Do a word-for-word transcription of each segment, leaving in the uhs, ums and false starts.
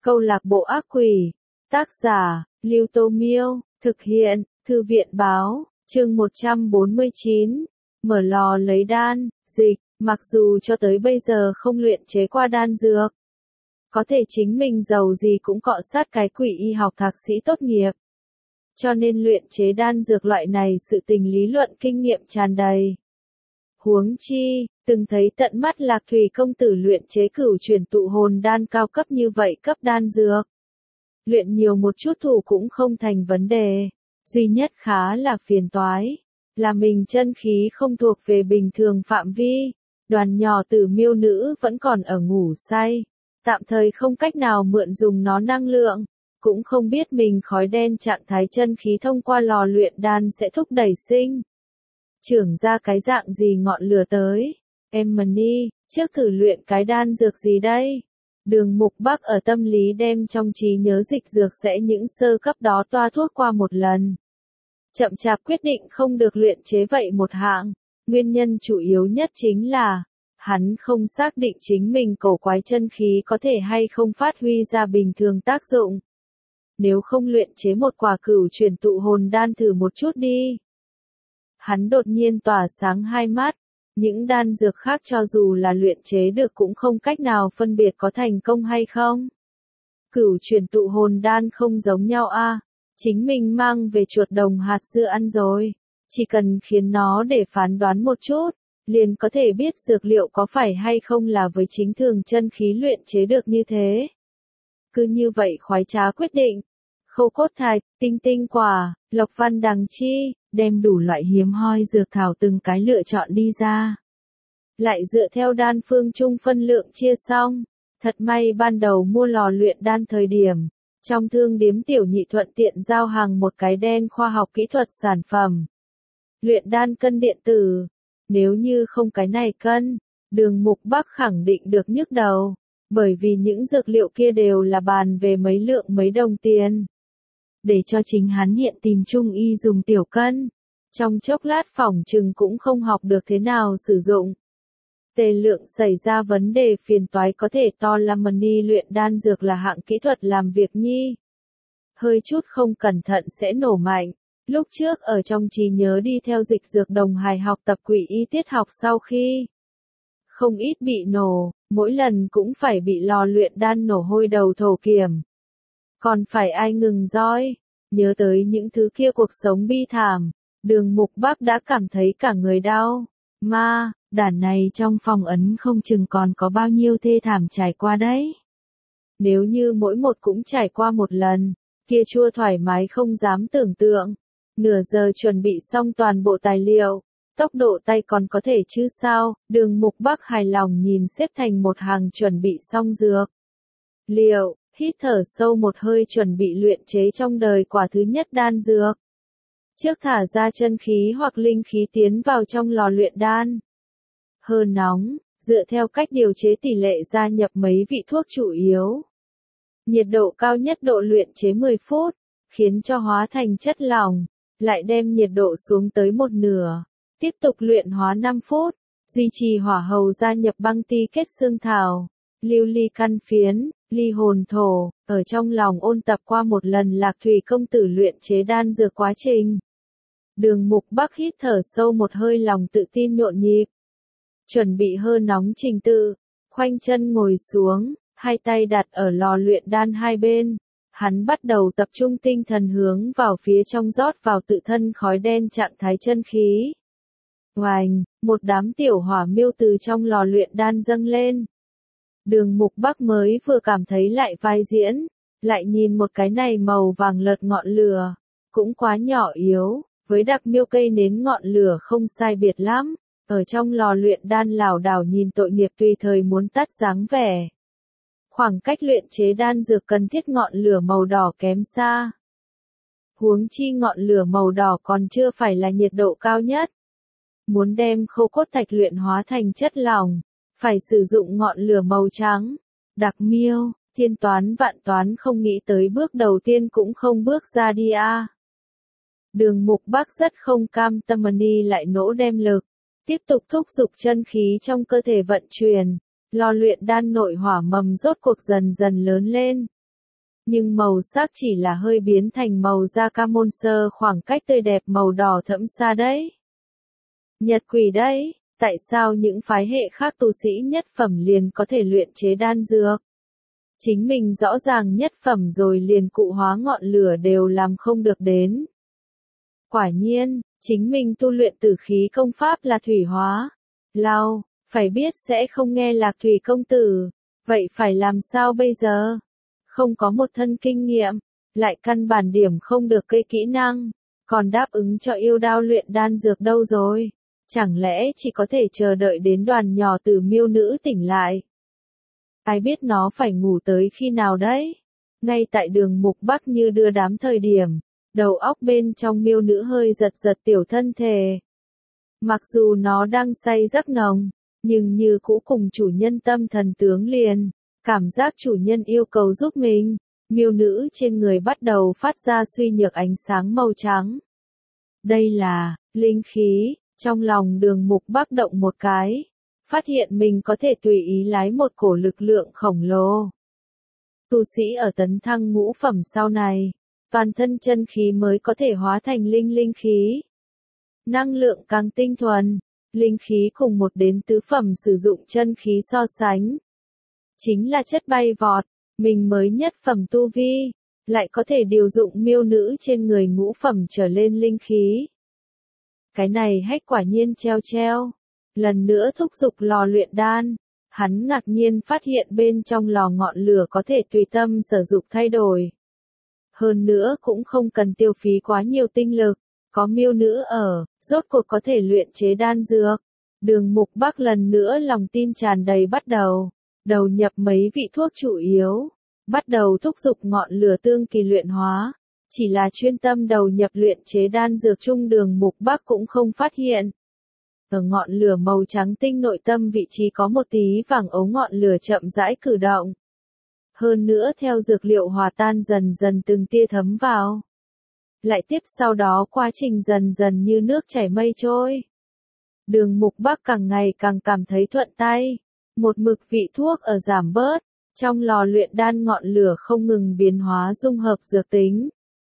Câu lạc bộ ác quỷ. Tác giả, Lưu Tô Miêu. Thực hiện, Thư viện Báo. Chương một trăm bốn mươi chín. Mở lò lấy đan. Dịch. Mặc dù cho tới bây giờ không luyện chế qua đan dược, có thể chính mình giàu gì cũng cọ sát cái quỷ y học thạc sĩ tốt nghiệp. Cho nên luyện chế đan dược loại này sự tình lý luận kinh nghiệm tràn đầy. Huống chi, từng thấy tận mắt Lạc Thủy công tử luyện chế cửu chuyển tụ hồn đan cao cấp như vậy cấp đan dược. Luyện nhiều một chút thủ cũng không thành vấn đề, duy nhất khá là phiền toái, là mình chân khí không thuộc về bình thường phạm vi, đoàn nhỏ tử miêu nữ vẫn còn ở ngủ say, tạm thời không cách nào mượn dùng nó năng lượng, cũng không biết mình khói đen trạng thái chân khí thông qua lò luyện đan sẽ thúc đẩy sinh trưởng ra cái dạng gì ngọn lửa tới. Emily, trước thử luyện cái đan dược gì đây? Đường Mục Bắc ở tâm lý đem trong trí nhớ dịch dược sẽ những sơ cấp đó toa thuốc qua một lần. Chậm chạp quyết định không được luyện chế vậy một hạng, nguyên nhân chủ yếu nhất chính là, hắn không xác định chính mình cổ quái chân khí có thể hay không phát huy ra bình thường tác dụng. Nếu không luyện chế một quả cửu chuyển tụ hồn đan thử một chút đi. Hắn đột nhiên tỏa sáng hai mắt, những đan dược khác cho dù là luyện chế được cũng không cách nào phân biệt có thành công hay không. Cửu chuyển tụ hồn đan không giống nhau a, à, chính mình mang về chuột đồng hạt dưa ăn rồi, chỉ cần khiến nó để phán đoán một chút, liền có thể biết dược liệu có phải hay không là với chính thường chân khí luyện chế được như thế. Cứ như vậy khoái trá quyết định, khâu cốt thạch, tinh tinh quả, lộc văn đằng chi, đem đủ loại hiếm hoi dược thảo từng cái lựa chọn đi ra. Lại dựa theo đan phương chung phân lượng chia xong, thật may ban đầu mua lò luyện đan thời điểm, trong thương điếm tiểu nhị thuận tiện giao hàng một cái đen khoa học kỹ thuật sản phẩm. Luyện đan cân điện tử, nếu như không cái này cân, Đường Mục Bắc khẳng định được nhức đầu, bởi vì những dược liệu kia đều là bàn về mấy lượng mấy đồng tiền. Để cho chính hắn hiện tìm trung y dùng tiểu cân, trong chốc lát phỏng chừng cũng không học được thế nào sử dụng. Tề lượng xảy ra vấn đề phiền toái có thể to lắm, ni luyện đan dược là hạng kỹ thuật làm việc nhi. Hơi chút không cẩn thận sẽ nổ mạnh. Lúc trước ở trong trí nhớ đi theo dịch dược đồng hài học tập quỷ y tiết học sau khi không ít bị nổ, mỗi lần cũng phải bị lò luyện đan nổ hôi đầu thổ kiểm. Còn phải ai ngừng roi, nhớ tới những thứ kia cuộc sống bi thảm, Đường Mục Bắc đã cảm thấy cả người đau. Ma, đàn này trong phòng ấn không chừng còn có bao nhiêu thê thảm trải qua đấy. Nếu như mỗi một cũng trải qua một lần, kia chua thoải mái không dám tưởng tượng. Nửa giờ chuẩn bị xong toàn bộ tài liệu, tốc độ tay còn có thể chứ sao, Đường Mục Bắc hài lòng nhìn xếp thành một hàng chuẩn bị xong dược. Liệu, hít thở sâu một hơi chuẩn bị luyện chế trong đời quả thứ nhất đan dược. Trước thả ra chân khí hoặc linh khí tiến vào trong lò luyện đan. Hơi nóng, dựa theo cách điều chế tỷ lệ gia nhập mấy vị thuốc chủ yếu. Nhiệt độ cao nhất độ luyện chế mười phút, khiến cho hóa thành chất lỏng, lại đem nhiệt độ xuống tới một nửa. Tiếp tục luyện hóa năm phút, duy trì hỏa hầu gia nhập băng ti kết xương thảo, lưu ly căn phiến, ly hồn thổ, ở trong lòng ôn tập qua một lần Lạc Thủy công tử luyện chế đan dược quá trình. Đường Mục Bắc hít thở sâu một hơi, lòng tự tin nhộn nhịp. Chuẩn bị hơi nóng trình tự, khoanh chân ngồi xuống, hai tay đặt ở lò luyện đan hai bên. Hắn bắt đầu tập trung tinh thần hướng vào phía trong rót vào tự thân khói đen trạng thái chân khí. Oành, một đám tiểu hỏa miêu từ trong lò luyện đan dâng lên. Đường Mục Bắc mới vừa cảm thấy lại vai diễn, lại nhìn một cái này màu vàng lợt ngọn lửa, cũng quá nhỏ yếu, với đặc miêu cây nến ngọn lửa không sai biệt lắm, ở trong lò luyện đan lảo đảo nhìn tội nghiệp tùy thời muốn tắt dáng vẻ. Khoảng cách luyện chế đan dược cần thiết ngọn lửa màu đỏ kém xa. Huống chi ngọn lửa màu đỏ còn chưa phải là nhiệt độ cao nhất. Muốn đem khâu cốt thạch luyện hóa thành chất lỏng, phải sử dụng ngọn lửa màu trắng. Đặc miêu, thiên toán vạn toán không nghĩ tới bước đầu tiên cũng không bước ra đi a. À. Đường Mục Bắc rất không cam tâm, ni lại nỗ đem lực, tiếp tục thúc giục chân khí trong cơ thể vận chuyển. Lò luyện đan nội hỏa mầm rốt cuộc dần dần lớn lên, nhưng màu sắc chỉ là hơi biến thành màu da camon sơ khoảng cách tươi đẹp màu đỏ thẫm xa đấy. Nhật quỷ đấy, tại sao những phái hệ khác tu sĩ nhất phẩm liền có thể luyện chế đan dược? Chính mình rõ ràng nhất phẩm rồi liền cụ hóa ngọn lửa đều làm không được đến. Quả nhiên, chính mình tu luyện tử khí công pháp là thủy hóa. Lao, phải biết sẽ không nghe Lạc Thủy công tử, vậy phải làm sao bây giờ? Không có một thân kinh nghiệm, lại căn bản điểm không được cây kỹ năng, còn đáp ứng cho yêu đao luyện đan dược đâu rồi? Chẳng lẽ chỉ có thể chờ đợi đến đoàn nhỏ tử miêu nữ tỉnh lại? Ai biết nó phải ngủ tới khi nào đấy? Ngay tại đường mục bắc như đưa đám thời điểm, đầu óc bên trong miêu nữ hơi giật giật tiểu thân thể. Mặc dù nó đang say giấc nồng, nhưng như cũ cùng chủ nhân tâm thần tướng liền, cảm giác chủ nhân yêu cầu giúp mình, miêu nữ trên người bắt đầu phát ra suy nhược ánh sáng màu trắng. Đây là linh khí, trong lòng đường mục bắc động một cái, phát hiện mình có thể tùy ý lái một cổ lực lượng khổng lồ. Tu sĩ ở tấn thăng ngũ phẩm sau này, toàn thân chân khí mới có thể hóa thành linh linh khí. Năng lượng càng tinh thuần, linh khí cùng một đến tứ phẩm sử dụng chân khí so sánh. Chính là chất bay vọt, mình mới nhất phẩm tu vi, lại có thể điều dụng miêu nữ trên người ngũ phẩm trở lên linh khí. Cái này hách quả nhiên treo treo. Lần nữa thúc giục lò luyện đan, hắn ngạc nhiên phát hiện bên trong lò ngọn lửa có thể tùy tâm sử dụng thay đổi. Hơn nữa cũng không cần tiêu phí quá nhiều tinh lực, có miêu nữ ở, rốt cuộc có thể luyện chế đan dược. Đường mục bắc lần nữa lòng tin tràn đầy bắt đầu, đầu nhập mấy vị thuốc chủ yếu, bắt đầu thúc giục ngọn lửa tương kỳ luyện hóa. Chỉ là chuyên tâm đầu nhập luyện chế đan dược chung đường mục bắc cũng không phát hiện. Ở ngọn lửa màu trắng tinh nội tâm vị trí có một tí vàng ấu ngọn lửa chậm rãi cử động. Hơn nữa theo dược liệu hòa tan dần dần từng tia thấm vào. Lại tiếp sau đó quá trình dần dần như nước chảy mây trôi. Đường mục bắc càng ngày càng cảm thấy thuận tay. Một mực vị thuốc ở giảm bớt. Trong lò luyện đan ngọn lửa không ngừng biến hóa dung hợp dược tính.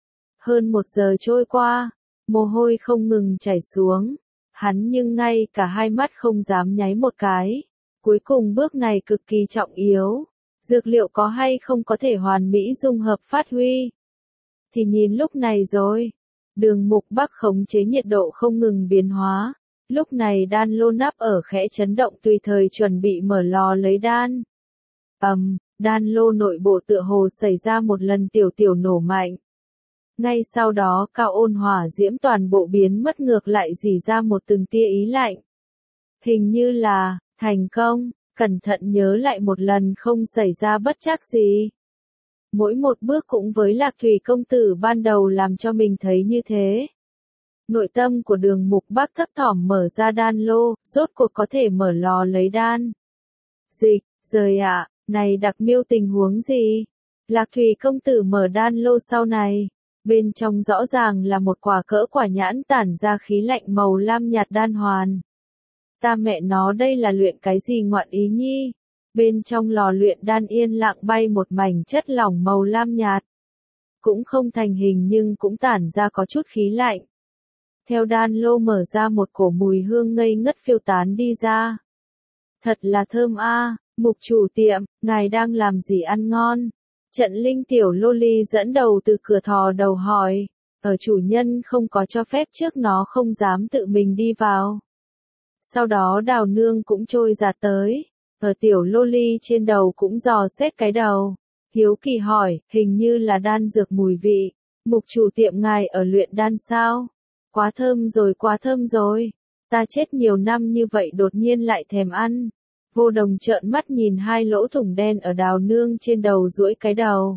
Hơn một giờ trôi qua, mồ hôi không ngừng chảy xuống. Hắn nhưng ngay cả hai mắt không dám nháy một cái. Cuối cùng bước này cực kỳ trọng yếu. Dược liệu có hay không có thể hoàn mỹ dung hợp phát huy. Thì nhìn lúc này rồi. Đường mục bắc khống chế nhiệt độ không ngừng biến hóa. Lúc này đan lô nắp ở khẽ chấn động tùy thời chuẩn bị mở lò lấy đan. Ầm, um, đan lô nội bộ tựa hồ xảy ra một lần tiểu tiểu nổ mạnh. Ngay sau đó cao ôn hỏa diễm toàn bộ biến mất ngược lại rỉ ra một từng tia ý lạnh. Hình như là, thành công, cẩn thận nhớ lại một lần không xảy ra bất trắc gì. Mỗi một bước cũng với Lạc Thủy công tử ban đầu làm cho mình thấy như thế. Nội tâm của đường mục bắc thấp thỏm mở ra đan lô, rốt cuộc có thể mở lò lấy đan. Dịch, rời ạ, này đặc miêu tình huống gì? Lạc Thủy công tử mở đan lô sau này. Bên trong rõ ràng là một quả cỡ quả nhãn tản ra khí lạnh màu lam nhạt đan hoàn. Ta mẹ nó đây là luyện cái gì ngoạn ý nhi? Bên trong lò luyện đan yên lặng bay một mảnh chất lỏng màu lam nhạt. Cũng không thành hình nhưng cũng tản ra có chút khí lạnh. Theo đan lô mở ra một cổ mùi hương ngây ngất phiêu tán đi ra. Thật là thơm a, mục chủ tiệm, ngài đang làm gì ăn ngon? Trận linh tiểu lô ly dẫn đầu từ cửa thò đầu hỏi, ở chủ nhân không có cho phép trước nó không dám tự mình đi vào. Sau đó đào nương cũng trôi ra tới, ở tiểu lô ly trên đầu cũng dò xét cái đầu. Hiếu kỳ hỏi, hình như là đan dược mùi vị, mục chủ tiệm ngài ở luyện đan sao? Quá thơm rồi quá thơm rồi, ta chết nhiều năm như vậy đột nhiên lại thèm ăn. Vô Đồng trợn mắt nhìn hai lỗ thủng đen ở đào nương trên đầu duỗi cái đầu.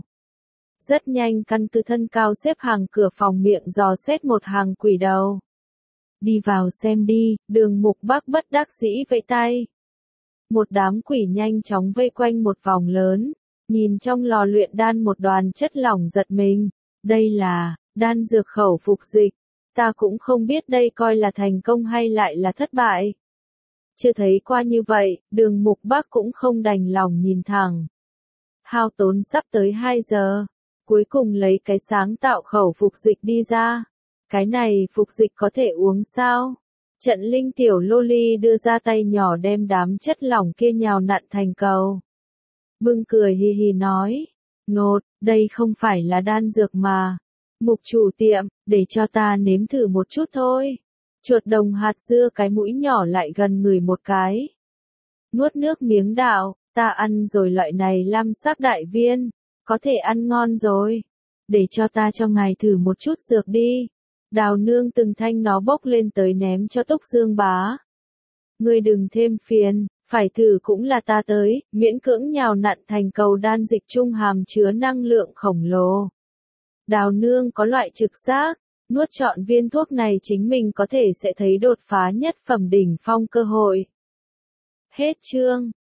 Rất nhanh căn cứ thân cao xếp hàng cửa phòng miệng dò xét một hàng quỷ đầu. Đi vào xem đi, đường mục bắc bất đắc dĩ vẫy tay. Một đám quỷ nhanh chóng vây quanh một vòng lớn, nhìn trong lò luyện đan một đoàn chất lỏng giật mình. Đây là, đan dược khẩu phục dịch. Ta cũng không biết đây coi là thành công hay lại là thất bại. Chưa thấy qua như vậy, đường mục bắc cũng không đành lòng nhìn thẳng. Hao tốn sắp tới hai giờ, cuối cùng lấy cái sáng tạo khẩu phục dịch đi ra. Cái này phục dịch có thể uống sao? Trận Linh tiểu loli đưa ra tay nhỏ đem đám chất lỏng kia nhào nặn thành cầu. Bưng cười hì hì nói, nột, đây không phải là đan dược mà. Mục chủ tiệm, để cho ta nếm thử một chút thôi. Chuột đồng hạt dưa cái mũi nhỏ lại gần người một cái. Nuốt nước miếng đạo, ta ăn rồi loại này lam sắc đại viên, có thể ăn ngon rồi. Để cho ta cho ngài thử một chút dược đi. Đào nương từng thanh nó bốc lên tới ném cho Túc Dương bá. Ngươi đừng thêm phiền, phải thử cũng là ta tới, miễn cưỡng nhào nặn thành cầu đan dịch trung hàm chứa năng lượng khổng lồ. Đào nương có loại trực giác, nuốt trọn viên thuốc này chính mình có thể sẽ thấy đột phá nhất phẩm đỉnh phong cơ hội. Hết chương.